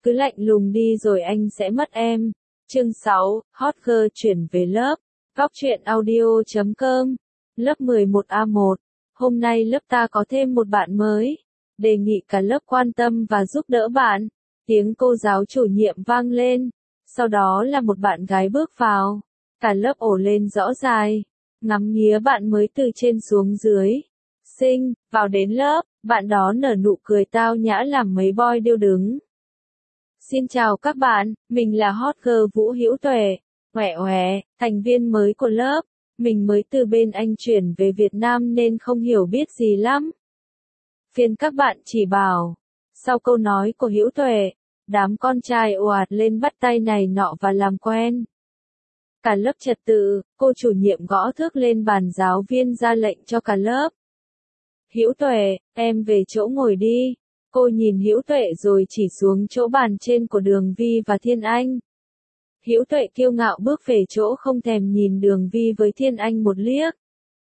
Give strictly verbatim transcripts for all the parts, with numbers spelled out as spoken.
cứ lạnh lùng đi rồi anh sẽ mất em. Chương sáu, Hot Girl chuyển về lớp. Góc truyện audio chấm com. Lớp mười một A một. Hôm nay lớp ta có thêm một bạn mới. Đề nghị cả lớp quan tâm và giúp đỡ bạn. Tiếng cô giáo chủ nhiệm vang lên. Sau đó là một bạn gái bước vào. Cả lớp ồ lên rõ dài. Ngắm nghía bạn mới từ trên xuống dưới. Xinh, vào đến lớp, bạn đó nở nụ cười tao nhã làm mấy boy điêu đứng. Xin chào các bạn, mình là Hot Girl Vũ Hữu Tuệ. Oẻ oẻ, thành viên mới của lớp. Mình mới từ bên Anh chuyển về Việt Nam nên không hiểu biết gì lắm. Phiền các bạn chỉ bảo. Sau câu nói của Hữu Tuệ, đám con trai ồ ạt lên bắt tay này nọ và làm quen. Cả lớp trật tự, cô chủ nhiệm gõ thước lên bàn giáo viên ra lệnh cho cả lớp. Hữu Tuệ, em về chỗ ngồi đi. Cô nhìn Hữu Tuệ rồi chỉ xuống chỗ bàn trên của Đường Vi và Thiên Anh. Hữu Tuệ kiêu ngạo bước về chỗ không thèm nhìn Đường Vi với Thiên Anh một liếc.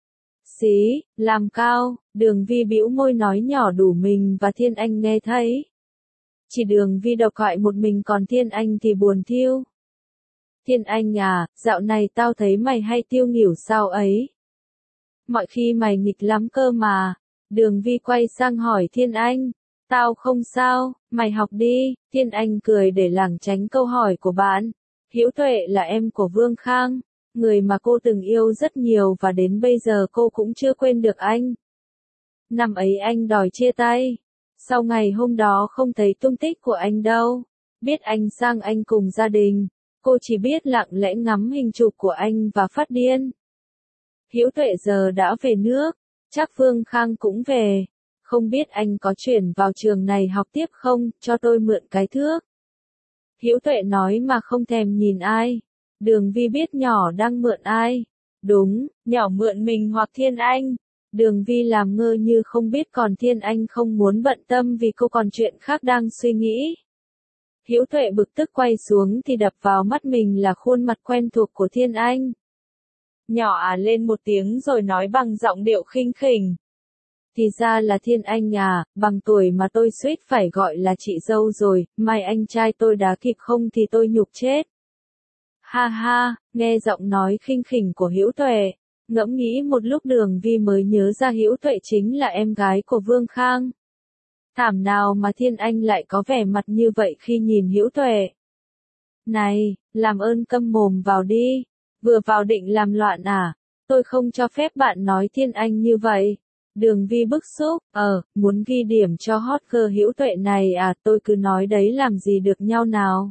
Xí, làm cao, Đường Vi bĩu môi nói nhỏ đủ mình và Thiên Anh nghe thấy. Chỉ Đường Vi độc thoại một mình còn Thiên Anh thì buồn thiêu. Thiên Anh à, dạo này tao thấy mày hay tiêu nghỉu sao ấy. Mọi khi mày nghịch lắm cơ mà. Đường Vi quay sang hỏi Thiên Anh. Tao không sao, mày học đi. Thiên Anh cười để lảng tránh câu hỏi của bạn. Hữu Tuệ là em của Vương Khang, người mà cô từng yêu rất nhiều và đến bây giờ cô cũng chưa quên được anh. Năm ấy anh đòi chia tay. Sau ngày hôm đó không thấy tung tích của anh đâu. Biết anh sang Anh cùng gia đình. Cô chỉ biết lặng lẽ ngắm hình chụp của anh và phát điên. Hữu Tuệ giờ đã về nước, chắc Vương Khang cũng về. Không biết anh có chuyển vào trường này học tiếp không, cho tôi mượn cái thước. Hữu Tuệ nói mà không thèm nhìn ai. Đường Vi biết nhỏ đang mượn ai. Đúng, nhỏ mượn mình hoặc Thiên Anh. Đường Vi làm ngơ như không biết còn Thiên Anh không muốn bận tâm vì cô còn chuyện khác đang suy nghĩ. Hữu Tuệ bực tức quay xuống thì đập vào mắt mình là khuôn mặt quen thuộc của Thiên Anh. Nhỏ à lên một tiếng rồi nói bằng giọng điệu khinh khỉnh. Thì ra là Thiên Anh à, bằng tuổi mà tôi suýt phải gọi là chị dâu rồi, mai anh trai tôi đá kịp không thì tôi nhục chết. Ha ha, nghe giọng nói khinh khỉnh của Hữu Tuệ, ngẫm nghĩ một lúc Đường Vi mới nhớ ra Hữu Tuệ chính là em gái của Vương Khang. Thảm nào mà Thiên Anh lại có vẻ mặt như vậy khi nhìn Hữu Tuệ. Này, làm ơn câm mồm vào đi, vừa vào định làm loạn à, tôi không cho phép bạn nói Thiên Anh như vậy. Đường Vi bức xúc, ờ, muốn ghi điểm cho hot girl Hữu Tuệ này à, tôi cứ nói đấy làm gì được nhau nào.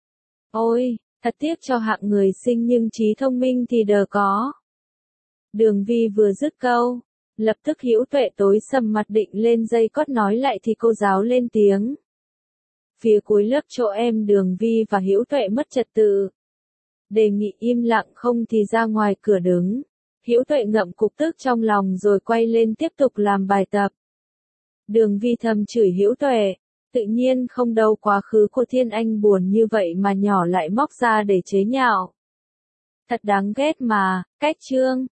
Ôi, thật tiếc cho hạng người xinh nhưng trí thông minh thì đờ có. Đường Vi vừa dứt câu, lập tức Hữu Tuệ tối sầm mặt định lên dây cót nói lại thì cô giáo lên tiếng. Phía cuối lớp chỗ em Đường Vi và Hữu Tuệ mất trật tự. Đề nghị im lặng không thì ra ngoài cửa đứng. Hữu Tuệ ngậm cục tức trong lòng rồi quay lên tiếp tục làm bài tập. Đường Vi thầm chửi Hữu Tuệ, tự nhiên không đâu quá khứ của Thiên Anh buồn như vậy mà nhỏ lại móc ra để chế nhạo. Thật đáng ghét mà, cách chương.